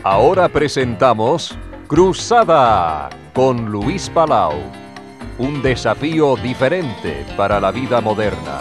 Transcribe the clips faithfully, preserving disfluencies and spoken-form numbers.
Ahora presentamos Cruzada con Luis Palau. Un desafío diferente para la vida moderna.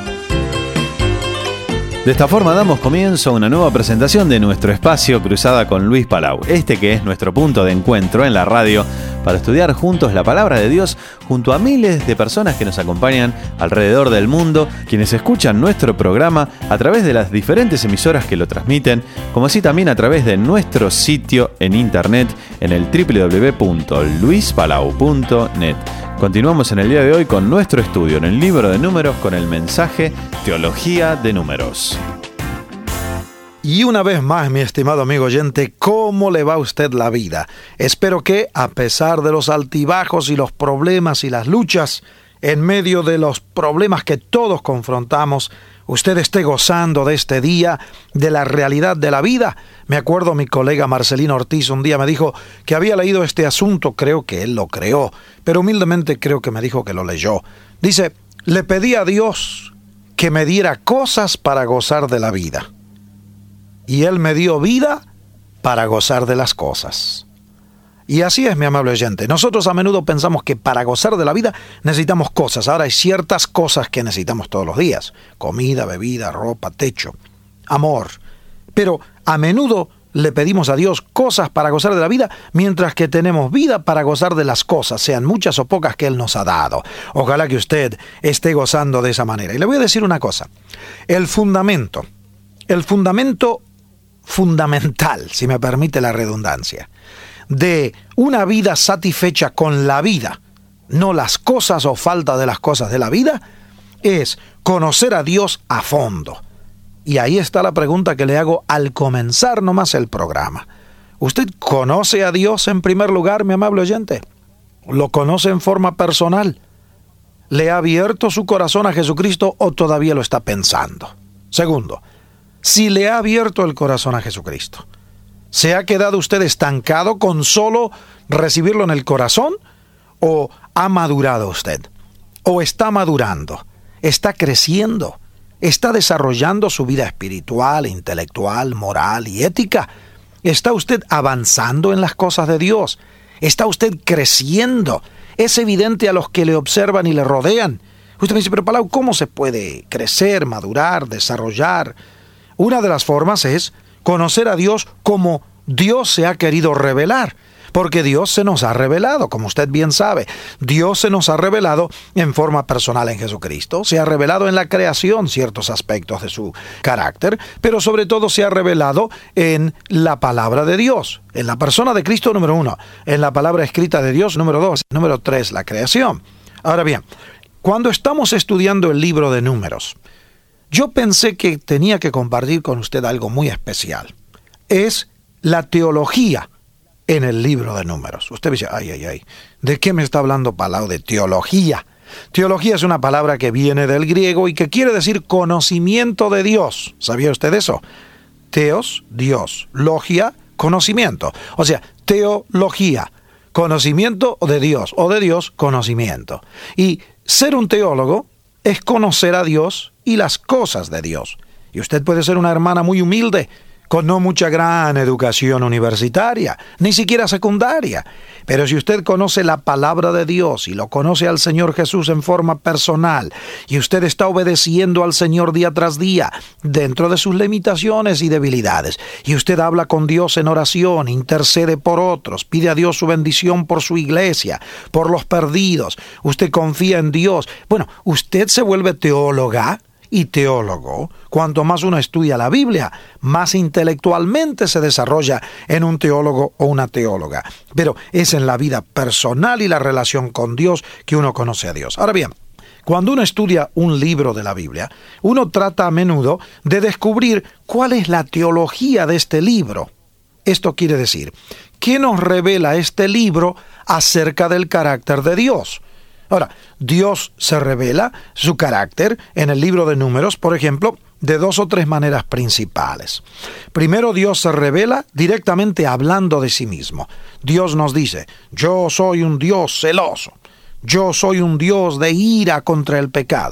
De esta forma damos comienzo a una nueva presentación de nuestro espacio Cruzada con Luis Palau. Este que es nuestro punto de encuentro en la radio para estudiar juntos la palabra de Dios junto a miles de personas que nos acompañan alrededor del mundo, quienes escuchan nuestro programa a través de las diferentes emisoras que lo transmiten, como así también a través de nuestro sitio en internet en el doble u doble u doble u punto luis palau punto net. Continuamos en el día de hoy con nuestro estudio en el libro de Números con el mensaje Teología de Números. Y una vez más, mi estimado amigo oyente, ¿cómo le va a usted la vida? Espero que, a pesar de los altibajos y los problemas y las luchas, en medio de los problemas que todos confrontamos, usted esté gozando de este día, de la realidad de la vida. Me acuerdo, mi colega Marcelino Ortiz un día me dijo que había leído este asunto, creo que él lo creó, pero humildemente creo que me dijo que lo leyó. Dice, le pedí a Dios que me diera cosas para gozar de la vida. Y Él me dio vida para gozar de las cosas. Y así es, mi amable oyente. Nosotros a menudo pensamos que para gozar de la vida necesitamos cosas. Ahora hay ciertas cosas que necesitamos todos los días. Comida, bebida, ropa, techo, amor. Pero a menudo le pedimos a Dios cosas para gozar de la vida, mientras que tenemos vida para gozar de las cosas, sean muchas o pocas que Él nos ha dado. Ojalá que usted esté gozando de esa manera. Y le voy a decir una cosa. El fundamento, el fundamento fundamental, si me permite la redundancia, de una vida satisfecha con la vida, no las cosas o falta de las cosas de la vida, es conocer a Dios a fondo. Y ahí está la pregunta que le hago al comenzar nomás el programa. ¿Usted conoce a Dios en primer lugar, mi amable oyente? ¿Lo conoce en forma personal? ¿Le ha abierto su corazón a Jesucristo o todavía lo está pensando? Segundo, si le ha abierto el corazón a Jesucristo, ¿se ha quedado usted estancado con solo recibirlo en el corazón? ¿O ha madurado usted? ¿O está madurando? ¿Está creciendo? ¿Está desarrollando su vida espiritual, intelectual, moral y ética? ¿Está usted avanzando en las cosas de Dios? ¿Está usted creciendo? Es evidente a los que le observan y le rodean. Usted me dice, pero Palau, ¿cómo se puede crecer, madurar, desarrollar? Una de las formas es conocer a Dios como Dios se ha querido revelar, porque Dios se nos ha revelado, como usted bien sabe. Dios se nos ha revelado en forma personal en Jesucristo, se ha revelado en la creación ciertos aspectos de su carácter, pero sobre todo se ha revelado en la palabra de Dios, en la persona de Cristo número uno, en la palabra escrita de Dios número dos, número tres, la creación. Ahora bien, cuando estamos estudiando el libro de Números, yo pensé que tenía que compartir con usted algo muy especial. Es la teología en el libro de Números. Usted dice, ay, ay, ay, ¿de qué me está hablando Palau? De teología. Teología es una palabra que viene del griego y que quiere decir conocimiento de Dios. ¿Sabía usted eso? Teos, Dios. Logia, conocimiento. O sea, teología, conocimiento de Dios, o de Dios, conocimiento. Y ser un teólogo es conocer a Dios y las cosas de Dios. Y usted puede ser una hermana muy humilde, con no mucha gran educación universitaria, ni siquiera secundaria. Pero si usted conoce la palabra de Dios y lo conoce al Señor Jesús en forma personal, y usted está obedeciendo al Señor día tras día, dentro de sus limitaciones y debilidades, y usted habla con Dios en oración, intercede por otros, pide a Dios su bendición por su iglesia, por los perdidos, usted confía en Dios, bueno, usted se vuelve teóloga y teólogo. Cuanto más uno estudia la Biblia, más intelectualmente se desarrolla en un teólogo o una teóloga. Pero es en la vida personal y la relación con Dios que uno conoce a Dios. Ahora bien, cuando uno estudia un libro de la Biblia, uno trata a menudo de descubrir cuál es la teología de este libro. Esto quiere decir, ¿qué nos revela este libro acerca del carácter de Dios? Ahora, Dios se revela su carácter en el libro de Números, por ejemplo, de dos o tres maneras principales. Primero, Dios se revela directamente hablando de sí mismo. Dios nos dice, yo soy un Dios celoso, yo soy un Dios de ira contra el pecado.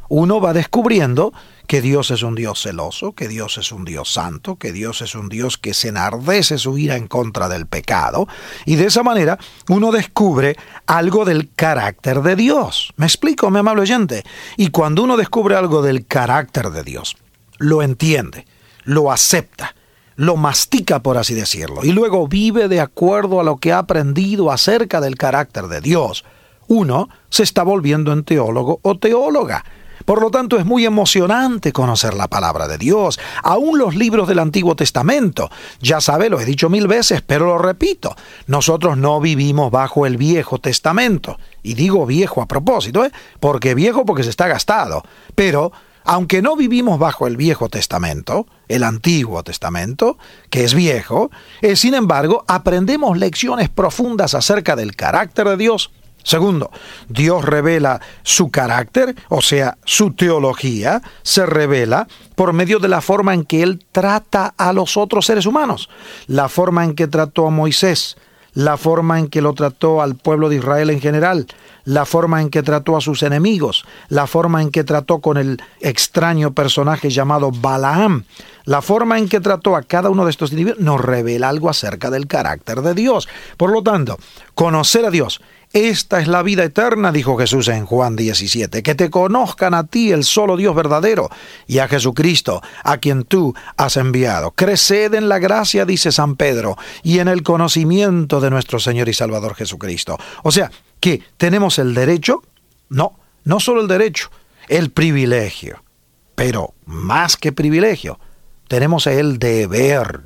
uno va descubriendo que Dios es un Dios celoso, que Dios es un Dios santo, que Dios es un Dios que se enardece su ira en contra del pecado, y de esa manera uno descubre algo del carácter de Dios. ¿Me explico, mi amable oyente? Y cuando uno descubre algo del carácter de Dios, lo entiende, lo acepta, lo mastica, por así decirlo, y luego vive de acuerdo a lo que ha aprendido acerca del carácter de Dios, uno se está volviendo en teólogo o teóloga. Por lo tanto, es muy emocionante conocer la palabra de Dios, aún los libros del Antiguo Testamento. Ya sabe, lo he dicho mil veces, pero lo repito, nosotros no vivimos bajo el Viejo Testamento. Y digo viejo a propósito, ¿eh? Porque viejo porque se está gastado. Pero, aunque no vivimos bajo el Viejo Testamento, el Antiguo Testamento, que es viejo, eh, sin embargo, aprendemos lecciones profundas acerca del carácter de Dios. Segundo, Dios revela su carácter, o sea, su teología, se revela por medio de la forma en que Él trata a los otros seres humanos, la forma en que trató a Moisés, la forma en que lo trató al pueblo de Israel en general, la forma en que trató a sus enemigos, la forma en que trató con el extraño personaje llamado Balaam, la forma en que trató a cada uno de estos individuos, nos revela algo acerca del carácter de Dios. Por lo tanto, conocer a Dios, esta es la vida eterna, dijo Jesús en Juan diecisiete, que te conozcan a ti, el solo Dios verdadero, y a Jesucristo, a quien tú has enviado. Creced en la gracia, dice San Pedro, y en el conocimiento de nuestro Señor y Salvador Jesucristo. O sea, que tenemos el derecho, no, no solo el derecho, el privilegio, pero más que privilegio, tenemos el deber,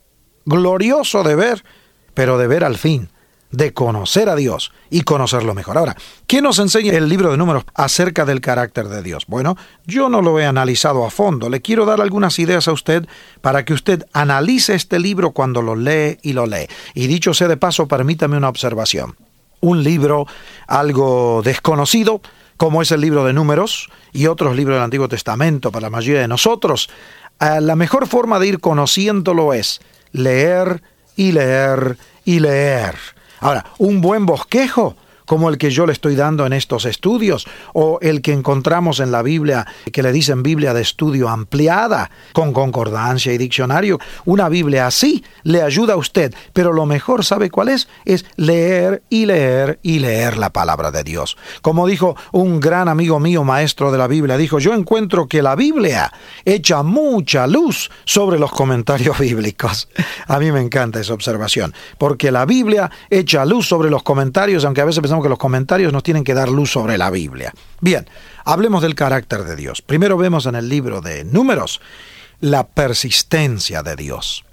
glorioso deber, pero deber al fin, de conocer a Dios y conocerlo mejor. Ahora, ¿qué nos enseña el libro de Números acerca del carácter de Dios? Bueno, yo no lo he analizado a fondo. Le quiero dar algunas ideas a usted para que usted analice este libro cuando lo lee y lo lee. Y dicho sea de paso, permítame una observación. Un libro algo desconocido, como es el libro de Números y otros libros del Antiguo Testamento para la mayoría de nosotros, eh, la mejor forma de ir conociéndolo es leer y leer y leer. Ahora, un buen bosquejo, como el que yo le estoy dando en estos estudios, o el que encontramos en la Biblia, que le dicen Biblia de estudio ampliada, con concordancia y diccionario, una Biblia así le ayuda a usted, pero lo mejor, ¿sabe cuál es? Es leer y leer y leer la palabra de Dios. Como dijo un gran amigo mío, maestro de la Biblia, dijo, yo encuentro que la Biblia echa mucha luz sobre los comentarios bíblicos. A mí me encanta esa observación, porque la Biblia echa luz sobre los comentarios, aunque a veces pensamos que los comentarios nos tienen que dar luz sobre la Biblia. Bien, hablemos del carácter de Dios. Primero vemos en el libro de Números la persistencia de Dios.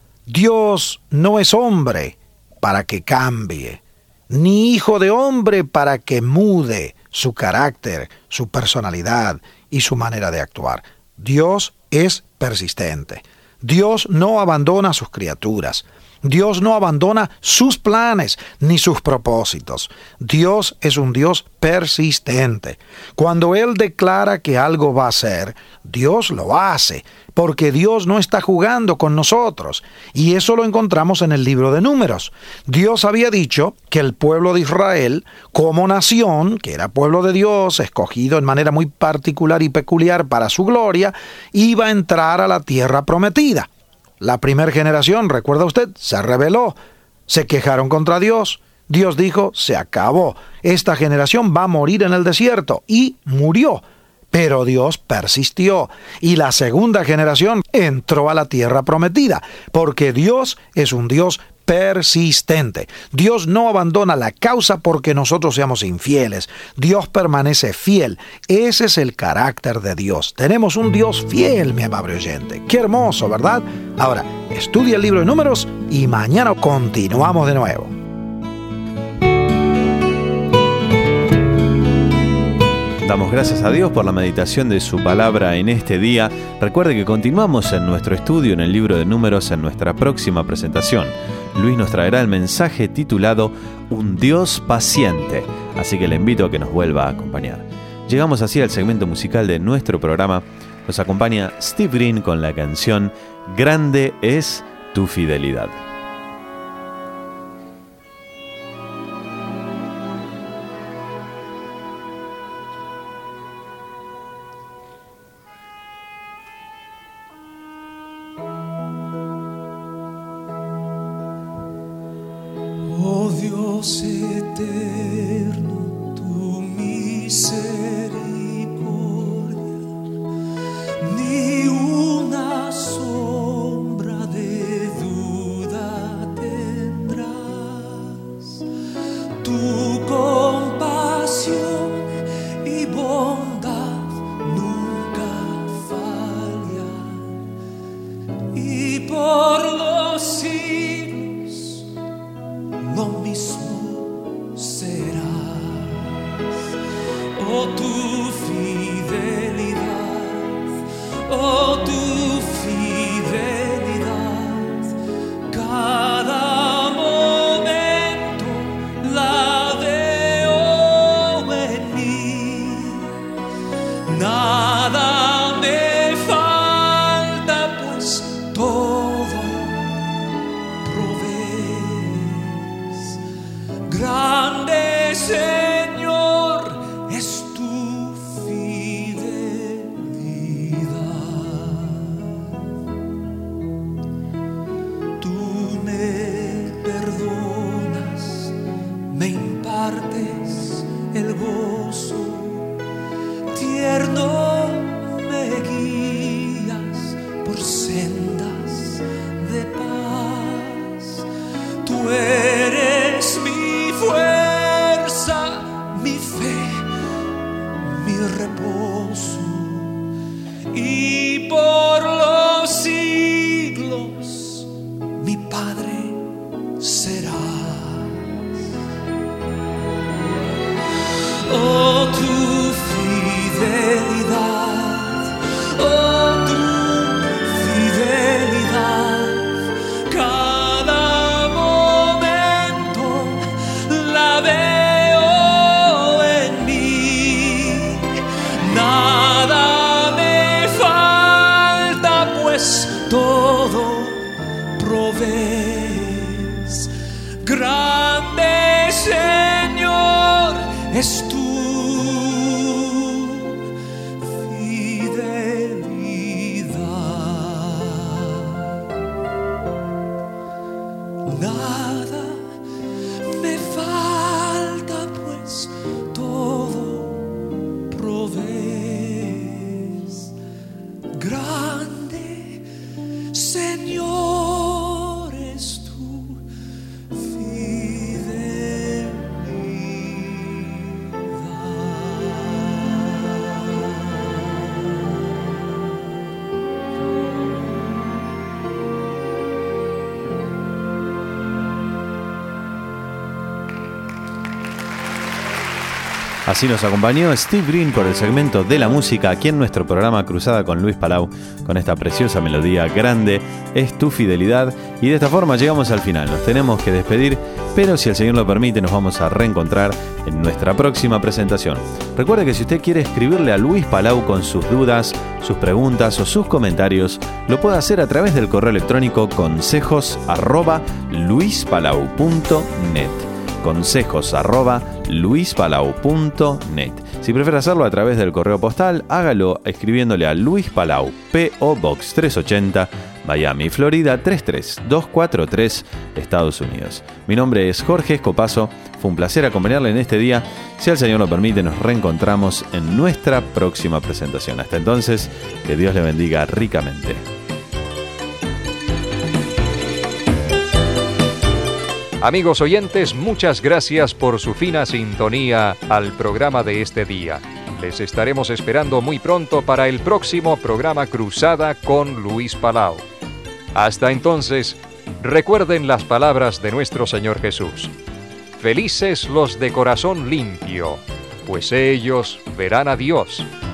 Dios no es hombre para que cambie, ni hijo de hombre para que mude su carácter, su personalidad y su manera de actuar. Dios es persistente. Dios no abandona a sus criaturas. Dios no abandona sus planes ni sus propósitos. Dios es un Dios persistente. Cuando Él declara que algo va a ser, Dios lo hace, porque Dios no está jugando con nosotros. Y eso lo encontramos en el libro de Números. Dios había dicho que el pueblo de Israel, como nación, que era pueblo de Dios, escogido en manera muy particular y peculiar para su gloria, iba a entrar a la tierra prometida. La primera generación, recuerda usted, se rebeló, se quejaron contra Dios. Dios dijo, se acabó, esta generación va a morir en el desierto, y murió. Pero Dios persistió, y la segunda generación entró a la tierra prometida, porque Dios es un Dios persistente. Dios no abandona la causa porque nosotros seamos infieles. Dios permanece fiel. Ese es el carácter de Dios. Tenemos un Dios fiel, mi amable oyente. Qué hermoso, ¿verdad? Ahora, estudia el libro de Números y mañana continuamos de nuevo. Damos gracias a Dios por la meditación de su palabra en este día. Recuerde que continuamos en nuestro estudio en el libro de Números en nuestra próxima presentación. Luis nos traerá el mensaje titulado Un Dios paciente, así que le invito a que nos vuelva a acompañar. Llegamos así al segmento musical de nuestro programa. Nos acompaña Steve Green con la canción Grande es tu fidelidad. Dios eterno, tu misericordia ni una sombra de duda tendrás. Tu compasión y bondad nunca fallan, y por los siglos lo mismo serás. Oh, tu fidelidad, oh, tu fidelidad, cada momento la veo en mí. Nada me falta, pues todo provees. Grande Señor es tu fidelidad. Tú me perdonas, me impartes el gozo, tierno me guías por sendas de paz. Tú eres mi fuerza, mi fe, mi reposo, y por los siglos mi Padre serás. Oh, tu fidelidad, oh, tu fidelidad, cada momento la veo en mí. Nada me falta, pues todo provees. Grande Señor es tu nada me falta, pues todo provees. Grande Señor es tu fidelidad. Así nos acompañó Steve Green por el segmento de la música aquí en nuestro programa Cruzada con Luis Palau, con esta preciosa melodía. Grande es tu fidelidad. Y de esta forma llegamos al final. Nos tenemos que despedir, pero si el Señor lo permite nos vamos a reencontrar en nuestra próxima presentación. Recuerde que si usted quiere escribirle a Luis Palau con sus dudas, sus preguntas o sus comentarios, lo puede hacer a través del correo electrónico consejos arroba luispalau punto net. consejos arroba luispalau punto net. Si prefiere hacerlo a través del correo postal, hágalo escribiéndole a Luis Palau, P O Box trescientos ochenta, Miami, Florida tres tres dos cuatro tres, Estados Unidos. Mi nombre es Jorge Escopazo. Fue un placer acompañarle en este día. Si el Señor lo permite, nos reencontramos en nuestra próxima presentación. Hasta entonces, que Dios le bendiga ricamente. Amigos oyentes, muchas gracias por su fina sintonía al programa de este día. Les estaremos esperando muy pronto para el próximo programa Cruzada con Luis Palau. Hasta entonces, recuerden las palabras de nuestro Señor Jesús. Felices los de corazón limpio, pues ellos verán a Dios.